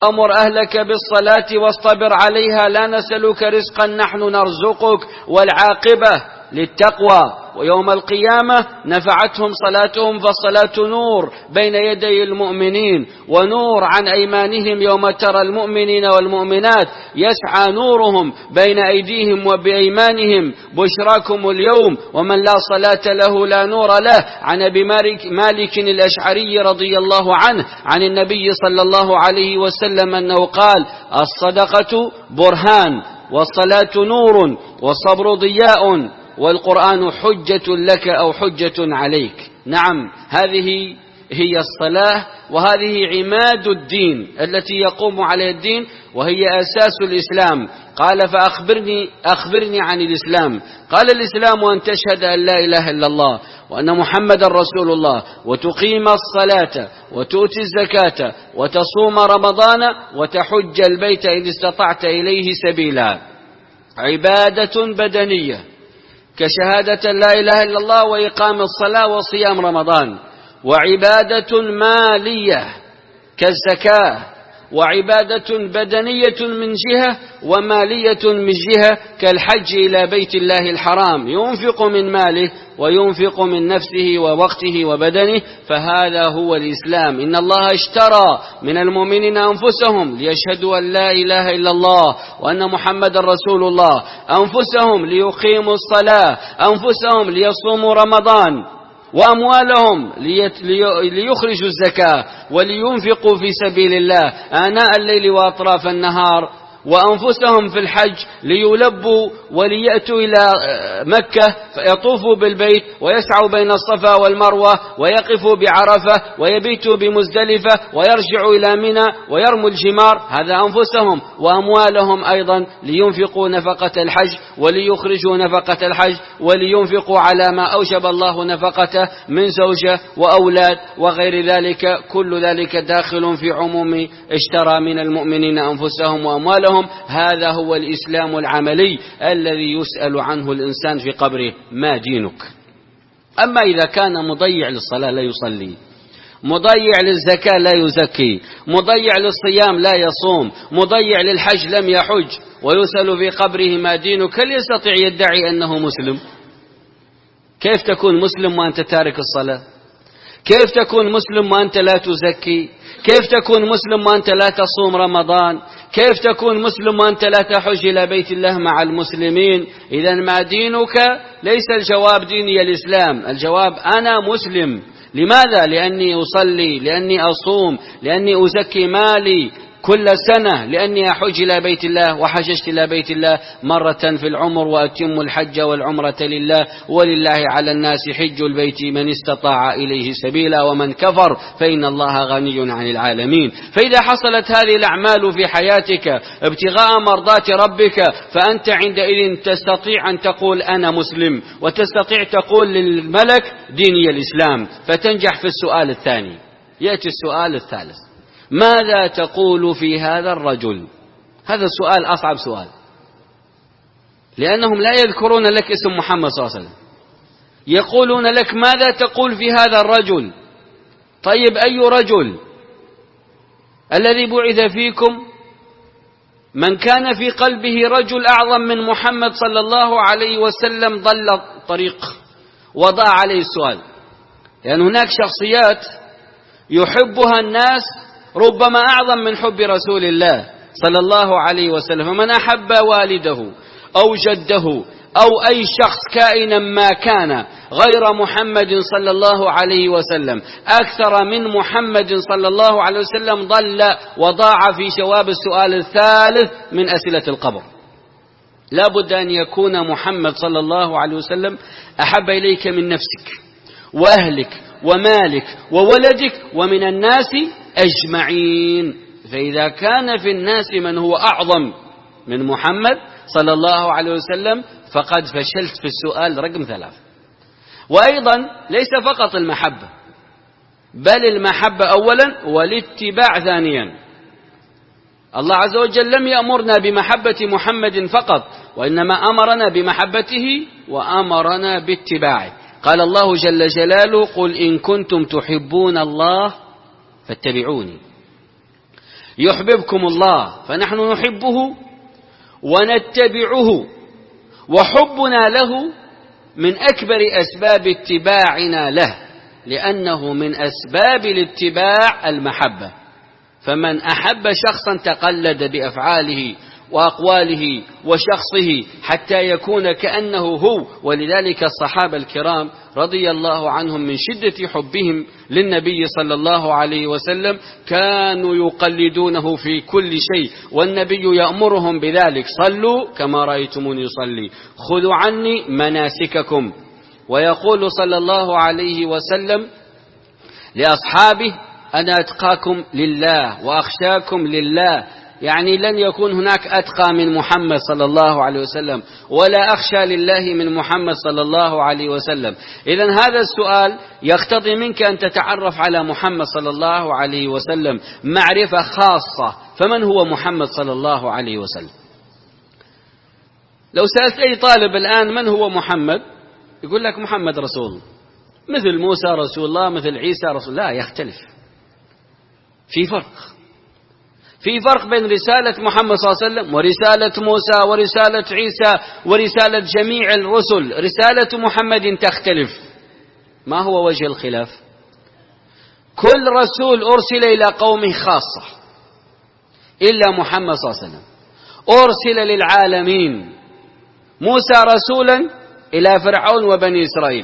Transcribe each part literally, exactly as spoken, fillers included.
أمر أهلك بالصلاة واصطبر عليها لا نسألك رزقا نحن نرزقك والعاقبة للتقوى. ويوم القيامة نفعتهم صلاتهم فالصلاة نور بين يدي المؤمنين ونور عن أيمانهم يوم ترى المؤمنين والمؤمنات يسعى نورهم بين أيديهم وبأيمانهم بشراكم اليوم ومن لا صلاة له لا نور له. عن أبي مالك الأشعري رضي الله عنه عن النبي صلى الله عليه وسلم أنه قال: الصدقة برهان والصلاة نور والصبر ضياء والقرآن حجة لك أو حجة عليك. نعم، هذه هي الصلاة وهذه عماد الدين التي يقوم عليها الدين وهي أساس الإسلام. قال: فأخبرني أخبرني عن الإسلام. قال: الإسلام أن تشهد أن لا إله إلا الله وأن محمد رسول الله وتقيم الصلاة وتؤتي الزكاة وتصوم رمضان وتحج البيت إن استطعت إليه سبيلا. عبادة بدنية كشهادة لا إله إلا الله وإقام الصلاة وصيام رمضان، وعبادة مالية كالزكاة، وعبادة بدنية من جهة ومالية من جهة كالحج إلى بيت الله الحرام، ينفق من ماله وينفق من نفسه ووقته وبدنه، فهذا هو الإسلام. إن الله اشترى من المؤمنين أنفسهم ليشهدوا أن لا إله إلا الله وأن محمد رسول الله، أنفسهم ليقيموا الصلاة، أنفسهم ليصوموا رمضان، وأموالهم ليخرجوا الزكاة ولينفقوا في سبيل الله آناء الليل وأطراف النهار، وأنفسهم في الحج ليلبوا وليأتوا إلى مكة فيطوفوا بالبيت ويسعوا بين الصفا والمروة ويقفوا بعرفة ويبيتوا بمزدلفة ويرجعوا إلى منى ويرموا الجمار. هذا أنفسهم. وأموالهم أيضا لينفقوا نفقة الحج وليخرجوا نفقة الحج ولينفقوا على ما أوجب الله نفقته من زوجة وأولاد وغير ذلك. كل ذلك داخل في عموم اشترى من المؤمنين أنفسهم وأموالهم. هذا هو الإسلام العملي الذي يسأل عنه الإنسان في قبره: ما دينك؟ أما إذا كان مضيع للصلاة لا يصلي، مضيع للزكاة لا يزكي، مضيع للصيام لا يصوم، مضيع للحج لم يحج، ويسأل في قبره ما دينك، هل يستطيع يدعي أنه مسلم؟ كيف تكون مسلم وأنت تارك الصلاة؟ كيف تكون مسلم وأنت لا تزكي؟ كيف تكون مسلم وأنت لا تصوم رمضان؟ كيف تكون مسلم وأنت لا تحج إلى بيت الله مع المسلمين؟ إذا ما دينك؟ ليس الجواب ديني الإسلام، الجواب أنا مسلم. لماذا؟ لأني أصلي، لأني أصوم، لأني أزكي مالي كل سنة، لأني أحج إلى بيت الله، وحججت إلى بيت الله مرة في العمر، وأتم الحج والعمرة لله، ولله على الناس حج البيت من استطاع إليه سبيلا ومن كفر فإن الله غني عن العالمين. فإذا حصلت هذه الأعمال في حياتك ابتغاء مرضات ربك فأنت عندئذ تستطيع أن تقول أنا مسلم، وتستطيع تقول للملك ديني الإسلام، فتنجح في السؤال الثاني. يأتي السؤال الثالث: ماذا تقول في هذا الرجل؟ هذا السؤال أصعب سؤال، لأنهم لا يذكرون لك اسم محمد صلى الله عليه وسلم، يقولون لك ماذا تقول في هذا الرجل؟ طيب أي رجل؟ الذي بعث فيكم من كان في قلبه رجل أعظم من محمد صلى الله عليه وسلم ضل الطريق وضاع عليه السؤال، لأن هناك شخصيات يحبها الناس ربما أعظم من حب رسول الله صلى الله عليه وسلم. فمن أحب والده أو جده أو أي شخص كائنا ما كان غير محمد صلى الله عليه وسلم أكثر من محمد صلى الله عليه وسلم ضل وضاع في جواب السؤال الثالث من أسئلة القبر. لا بد أن يكون محمد صلى الله عليه وسلم أحب إليك من نفسك وأهلك ومالك وولدك ومن الناس أجمعين. فإذا كان في الناس من هو أعظم من محمد صلى الله عليه وسلم فقد فشلت في السؤال رقم ثلاث. وأيضا ليس فقط المحبة، بل المحبة أولا والاتباع ثانيا. الله عز وجل لم يأمرنا بمحبة محمد فقط، وإنما أمرنا بمحبته وأمرنا باتباعه. قال الله جل جلاله: قل إن كنتم تحبون الله فاتبعوني يحببكم الله، فنحن نحبه ونتبعه، وحبنا له من أكبر أسباب اتباعنا له، لأنه من أسباب الاتباع المحبة. فمن أحب شخصا تقلد بأفعاله وأقواله وشخصه حتى يكون كأنه هو. ولذلك الصحابة الكرام رضي الله عنهم من شدة حبهم للنبي صلى الله عليه وسلم كانوا يقلدونه في كل شيء، والنبي يأمرهم بذلك: صلوا كما رأيتموني يصلي، خذوا عني مناسككم. ويقول صلى الله عليه وسلم لأصحابه: أنا أتقاكم لله وأخشاكم لله، يعني لن يكون هناك أتقى من محمد صلى الله عليه وسلم، ولا أخشى لله من محمد صلى الله عليه وسلم. إذن هذا السؤال يقتضي منك أن تتعرف على محمد صلى الله عليه وسلم معرفة خاصة. فمن هو محمد صلى الله عليه وسلم؟ لو سألت أي طالب الآن من هو محمد، يقول لك محمد رسول، مثل موسى رسول الله، مثل عيسى رسول الله. لا، يختلف، في فرق في فرق بين رسالة محمد صلى الله عليه وسلم ورسالة موسى ورسالة عيسى ورسالة جميع الرسل. رسالة محمد تختلف. ما هو وجه الخلاف؟ كل رسول أرسل إلى قومه خاصة، إلا محمد صلى الله عليه وسلم أرسل للعالمين. موسى رسولا إلى فرعون وبني إسرائيل،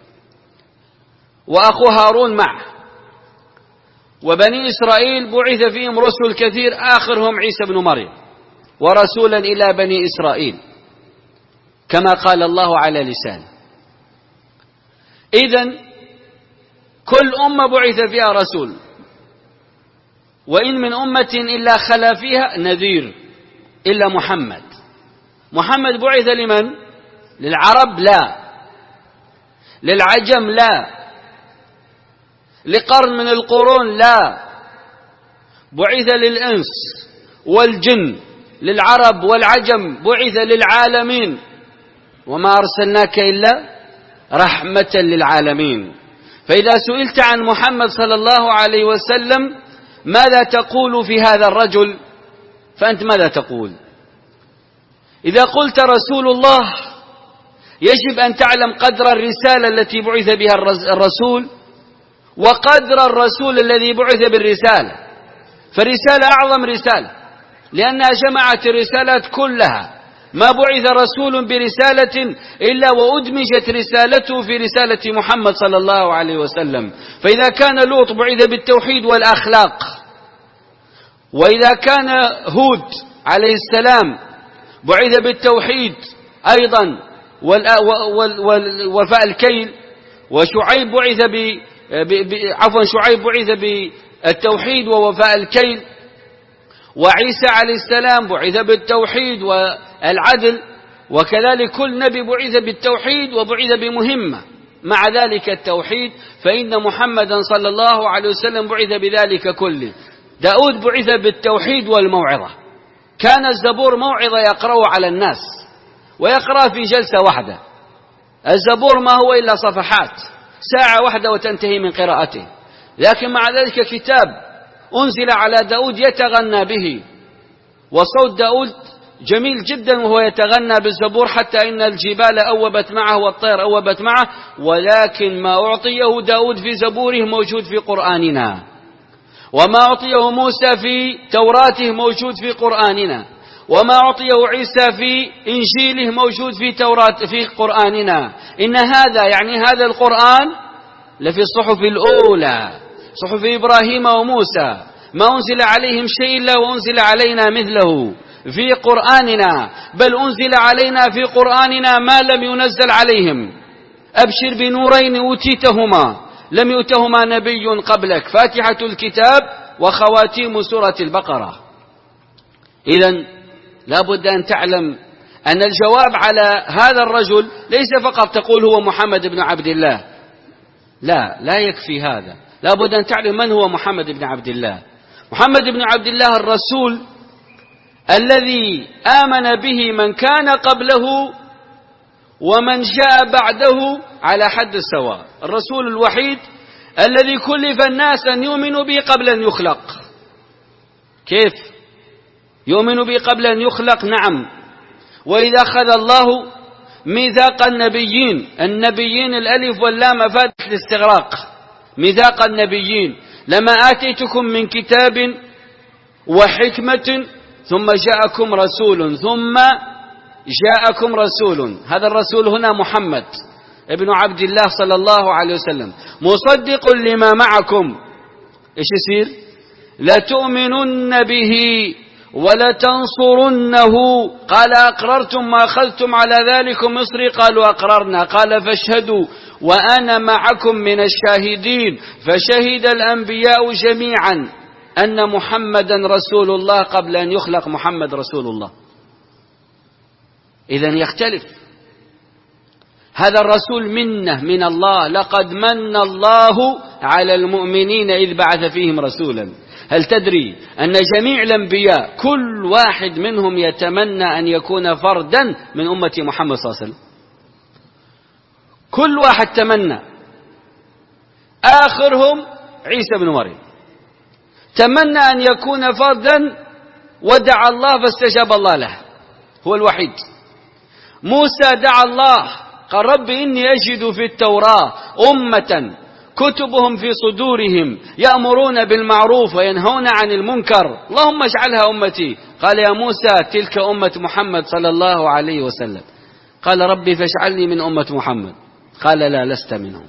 وأخو هارون معه، وبني إسرائيل بعث فيهم رسل كثير آخرهم عيسى بن مريم، ورسولا إلى بني إسرائيل كما قال الله على لسانه. إذن كل أمة بعث فيها رسول، وإن من أمة إلا خلا فيها نذير إلا محمد. محمد بعث لمن؟ للعرب؟ لا. للعجم؟ لا. لقرن من القرون؟ لا. بعث للإنس والجن، للعرب والعجم، بعث للعالمين. وما أرسلناك إلا رحمة للعالمين. فإذا سئلت عن محمد صلى الله عليه وسلم ماذا تقول في هذا الرجل، فأنت ماذا تقول؟ إذا قلت رسول الله يجب أن تعلم قدر الرسالة التي بعث بها الرسول وقدر الرسول الذي بعث بالرسالة. فالرسالة أعظم رسالة لأنها جمعت الرسالات كلها. ما بعث رسول برسالة إلا وأدمجت رسالته في رسالة محمد صلى الله عليه وسلم. فإذا كان لوط بعث بالتوحيد والأخلاق، وإذا كان هود عليه السلام بعث بالتوحيد أيضا ووفاء الكيل، وشعيب بعث ب عفوا شعيب بعث بالتوحيد ووفاء الكيل، وعيسى عليه السلام بعث بالتوحيد والعدل، وكذلك كل نبي بعث بالتوحيد وبعث بمهمة مع ذلك التوحيد. فإن محمدا صلى الله عليه وسلم بعث بذلك كله. داود بعث بالتوحيد والموعظة، كان الزبور موعظة يقرأ على الناس، ويقرأ في جلسة واحدة. الزبور ما هو إلا صفحات، ساعة واحدة وتنتهي من قراءته، لكن مع ذلك كتاب أنزل على داود يتغنى به، وصوت داود جميل جدا وهو يتغنى بالزبور، حتى إن الجبال أوبت معه والطير أوبت معه. ولكن ما أعطيه داود في زبوره موجود في قرآننا، وما أعطيه موسى في توراته موجود في قرآننا، وما أعطيه عيسى في إنجيله موجود في توراة في قرآننا. إن هذا يعني هذا القرآن لفي الصحف الأولى، صحف إبراهيم وموسى، ما أنزل عليهم شيء إلا وأنزل علينا مثله في قرآننا، بل أنزل علينا في قرآننا ما لم ينزل عليهم. أبشر بنورين أوتيتهما لم يؤتهما نبي قبلك، فاتحة الكتاب وخواتيم سورة البقرة. إذن لا بد أن تعلم أن الجواب على هذا الرجل ليس فقط تقول هو محمد بن عبد الله، لا لا يكفي هذا، لا بد أن تعلم من هو محمد بن عبد الله. محمد بن عبد الله الرسول الذي آمن به من كان قبله ومن جاء بعده على حد السواء، الرسول الوحيد الذي كلف الناس أن يؤمنوا به قبل أن يخلق. كيف؟ يؤمن بي قبل أن يخلق؟ نعم. وإذا أخذ الله ميثاق النبيين، النبيين الألف واللام أفادت الاستغراق، ميثاق النبيين، لما آتيتكم من كتاب وحكمة ثم جاءكم رسول ثم جاءكم رسول، هذا الرسول هنا محمد ابن عبد الله صلى الله عليه وسلم، مصدق لما معكم، إيش يصير؟ لتؤمنن به ولتنصرنه. قال أقررتم ما أخذتم على ذلكم مصري؟ قالوا أقررنا. قال فاشهدوا وأنا معكم من الشاهدين. فشهد الأنبياء جميعا أن محمدا رسول الله قبل أن يخلق محمد رسول الله. إذن يختلف هذا الرسول منه من الله. لقد من الله على المؤمنين إذ بعث فيهم رسولا. هل تدري أن جميع الأنبياء كل واحد منهم يتمنى أن يكون فردا من أمة محمد صلى الله عليه وسلم؟ كل واحد تمنى. آخرهم عيسى بن مريم تمنى أن يكون فردا ودعا الله فاستجاب الله له، هو الوحيد. موسى دعا الله قال رب إني أجد في التوراة أمة كتبهم في صدورهم يأمرون بالمعروف وينهون عن المنكر اللهم اجعلها أمتي. قال يا موسى تلك أمة محمد صلى الله عليه وسلم. قال ربي فاجعلني من أمة محمد. قال لا لست منهم.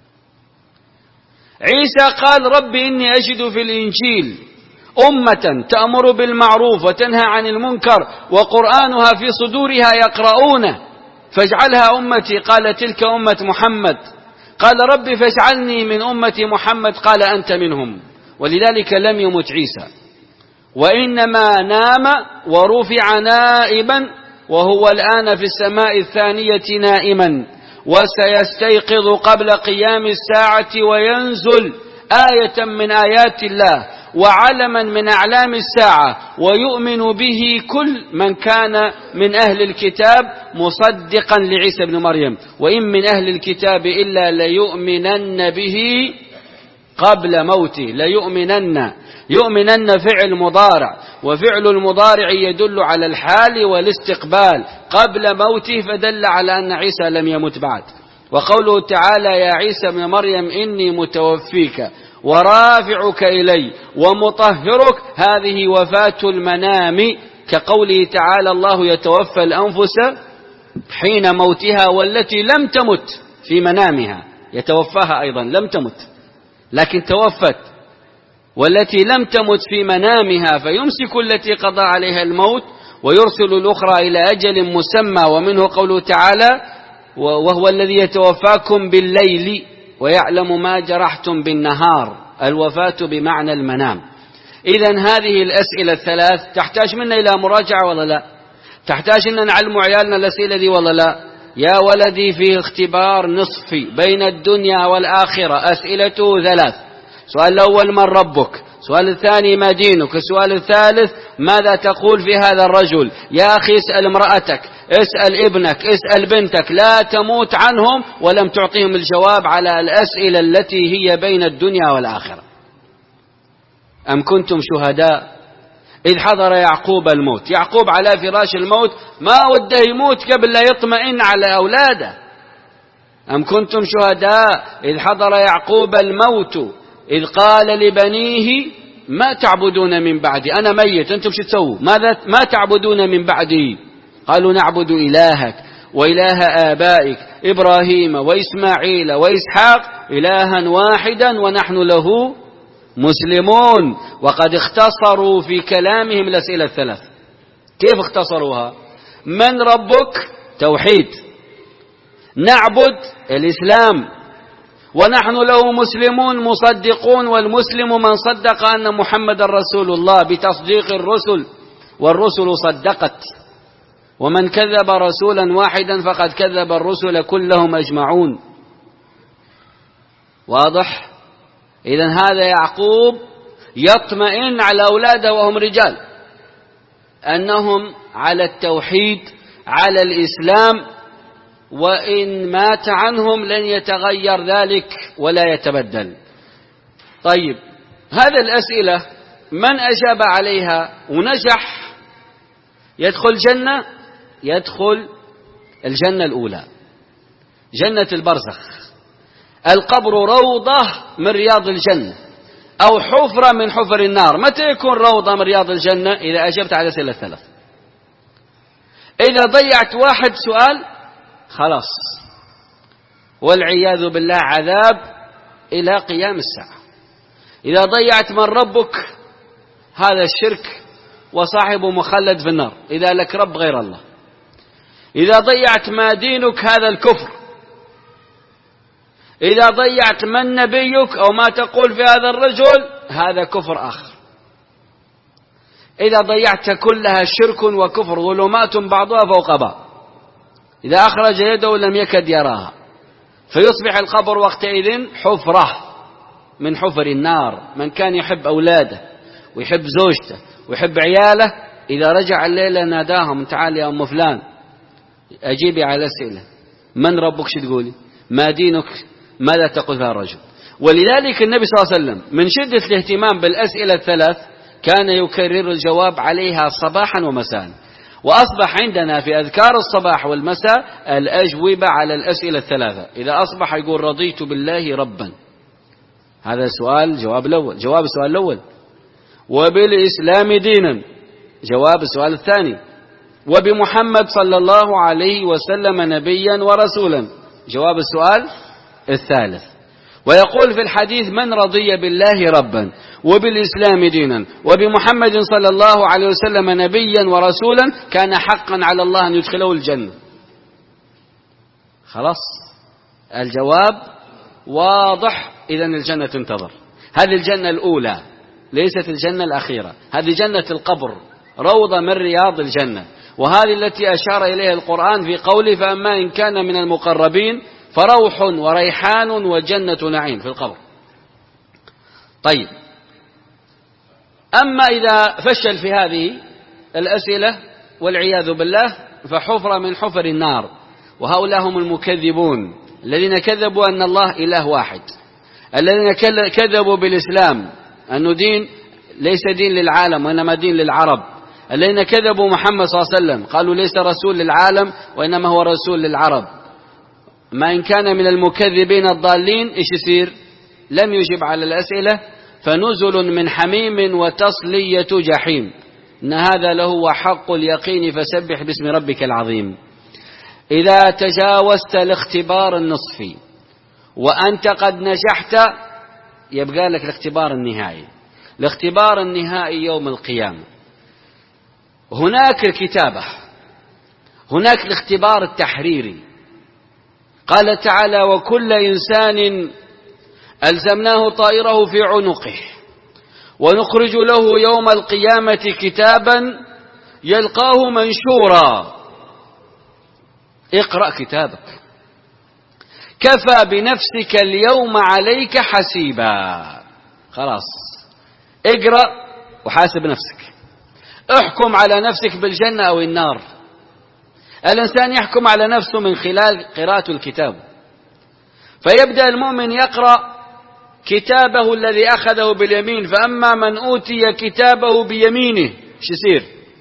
عيسى قال ربي إني أجد في الإنجيل أمة تأمر بالمعروف وتنهى عن المنكر وقرآنها في صدورها يقرؤونه فاجعلها أمتي. قال تلك أمة محمد. قال ربي فاجعلني من أمة محمد. قال أنت منهم. ولذلك لم يمت عيسى، وإنما نام ورفع نائبا وهو الآن في السماء الثانية نائما، وسيستيقظ قبل قيام الساعة وينزل آية من آيات الله وعلما من أعلام الساعة، ويؤمن به كل من كان من أهل الكتاب مصدقا لعيسى بن مريم. وإن من أهل الكتاب إلا ليؤمنن به قبل موته. ليؤمنن، يؤمنن فعل مضارع، وفعل المضارع يدل على الحال والاستقبال قبل موته، فدل على أن عيسى لم يمت بعد. وقوله تعالى يا عيسى بن مريم إني متوفيك ورافعك إلي ومطهرك، هذه وفاة المنام، كقوله تعالى الله يتوفى الأنفس حين موتها والتي لم تمت في منامها. يتوفاها أيضا لم تمت لكن توفت، والتي لم تمت في منامها فيمسك التي قضى عليها الموت ويرسل الأخرى إلى أجل مسمى. ومنه قوله تعالى وهو الذي يتوفاكم بالليل ويعلم ما جرحتم بالنهار. الوفاة بمعنى المنام. إذن هذه الأسئلة الثلاث تحتاج منا إلى مراجعة ولا لا؟ تحتاج أن نعلم عيالنا الأسئلة دي ولا لا؟ يا ولدي في اختبار نصفي بين الدنيا والآخرة أسئلته ثلاث. سؤال الأول من ربك؟ السؤال الثاني ما دينك؟ السؤال الثالث ماذا تقول في هذا الرجل؟ يا أخي اسأل امرأتك، اسأل ابنك، اسأل بنتك، لا تموت عنهم ولم تعطيهم الجواب على الأسئلة التي هي بين الدنيا والآخرة. أم كنتم شهداء إذ حضر يعقوب الموت؟ يعقوب على فراش الموت ما وده يموت قبل لا يطمئن على أولاده. أم كنتم شهداء إذ حضر يعقوب الموت إذ قال لبنيه ما تعبدون من بعدي؟ أنا ميت أنتم شو تسووا؟ ماذا ما تعبدون من بعدي؟ قالوا نعبد إلهك وإله آبائك إبراهيم وإسماعيل وإسحاق إلها واحدا ونحن له مسلمون. وقد اختصروا في كلامهم الأسئلة الثلاث. كيف اختصروها؟ من ربك؟ توحيد. نعبد الإسلام. ونحن له مسلمون مصدقون. والمسلم من صدق أن محمد رسول الله بتصديق الرسل، والرسل صدقت. ومن كذب رسولا واحدا فقد كذب الرسل كلهم أجمعون. واضح؟ إذن هذا يعقوب يطمئن على أولاده وهم رجال أنهم على التوحيد على الإسلام، وإن مات عنهم لن يتغير ذلك ولا يتبدل. طيب هذه الأسئلة من أجاب عليها ونجح يدخل جنة، يدخل الجنة الأولى، جنة البرزخ. القبر روضة من رياض الجنة أو حفرة من حفر النار. متى يكون روضة من رياض الجنة؟ إذا أجبت على الأسئلة الثلاث. إذا ضيعت واحد سؤال خلاص، والعياذ بالله عذاب إلى قيام الساعة. إذا ضيعت من ربك هذا الشرك وصاحبه مخلد في النار إذا لك رب غير الله. إذا ضيعت ما دينك هذا الكفر. إذا ضيعت من نبيك أو ما تقول في هذا الرجل هذا كفر آخر. إذا ضيعت كلها شرك وكفر، ظلمات بعضها فوق بعض. إذا أخرج يده لم يكد يراها، فيصبح القبر وقتئذ حفرة من حفر النار. من كان يحب أولاده ويحب زوجته ويحب عياله إذا رجع الليلة ناداهم: تعال يا أم فلان أجيبي على الأسئلة، من ربك؟ شو تقولي؟ ما دينك؟ ماذا تقول هذا الرجل؟ ولذلك النبي صلى الله عليه وسلم من شدة الاهتمام بالأسئلة الثلاث كان يكرر الجواب عليها صباحا ومساء. وأصبح عندنا في أذكار الصباح والمساء الأجوبة على الأسئلة الثلاثة. إذا أصبح يقول: رضيت بالله ربا، هذا سؤال جواب الأول، جواب السؤال الأول. وبالإسلام دينا، جواب السؤال الثاني. وبمحمد صلى الله عليه وسلم نبيا ورسولا، جواب السؤال الثالث. ويقول في الحديث: من رضي بالله ربا وبالإسلام دينا وبمحمد صلى الله عليه وسلم نبيا ورسولا كان حقا على الله أن يدخله الجنة. خلاص الجواب واضح. إذن الجنة تنتظر. هذه الجنة الأولى ليست الجنة الأخيرة، هذه جنة القبر، روضة من رياض الجنة. وهذه التي أشار إليها القرآن في قوله: فأما إن كان من المقربين فروح وريحان وجنة نعيم في القبر. طيب، أما إذا فشل في هذه الأسئلة والعياذ بالله فحفرة من حفر النار. وهؤلاء هم المكذبون الذين كذبوا أن الله إله واحد، الذين كذبوا بالإسلام أنه دين ليس دين للعالم وإنما دين للعرب، الذين كذبوا محمد صلى الله عليه وسلم قالوا ليس رسول للعالم وإنما هو رسول للعرب. ما إن كان من المكذبين الضالين إيش يصير؟ لم يجب على الأسئلة، فنزل من حميم وتصلية جحيم. إن هذا لهو حق اليقين فسبح باسم ربك العظيم. إذا تجاوزت الاختبار النصفي وأنت قد نجحت يبقى لك الاختبار النهائي. الاختبار النهائي يوم القيامة. هناك الكتابة، هناك الاختبار التحريري. قال تعالى: وكل إنسان ألزمناه طائره في عنقه ونخرج له يوم القيامة كتابا يلقاه منشورا. اقرأ كتابك، كفى بنفسك اليوم عليك حسيبا. خلاص اقرأ وحاسب نفسك، احكم على نفسك بالجنة أو النار. الإنسان يحكم على نفسه من خلال قراءة الكتاب. فيبدأ المؤمن يقرأ كتابه الذي أخذه باليمين، فأما من أوتي كتابه بيمينه شو يصير؟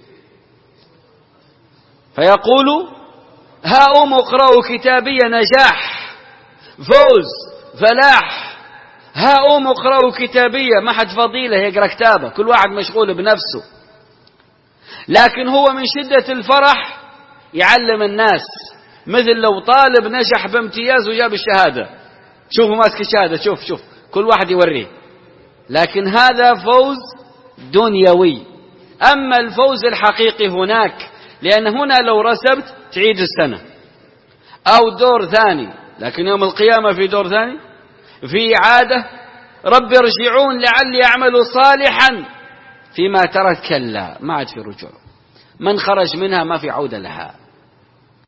فيقول: هاؤم اقرأوا كتابي، نجاح، فوز، فلاح. هاؤم اقرأوا كتابي، ما حد فضيلة يقرأ كتابه، كل واحد مشغول بنفسه. لكن هو من شدة الفرح يعلم الناس، مثل لو طالب نجح بامتياز وجاب الشهادة، شوفوا ماسك الشهادة، شوف شوف كل واحد يوريه. لكن هذا فوز دنيوي. أما الفوز الحقيقي هناك، لأن هنا لو رسبت تعيد السنة أو دور ثاني، لكن يوم القيامة في دور ثاني، في عادة: رب ارجعون لعلي أعمل صالحا فيما ترك، كلا ما عاد في رجوع. من خرج منها ما في عودة لها.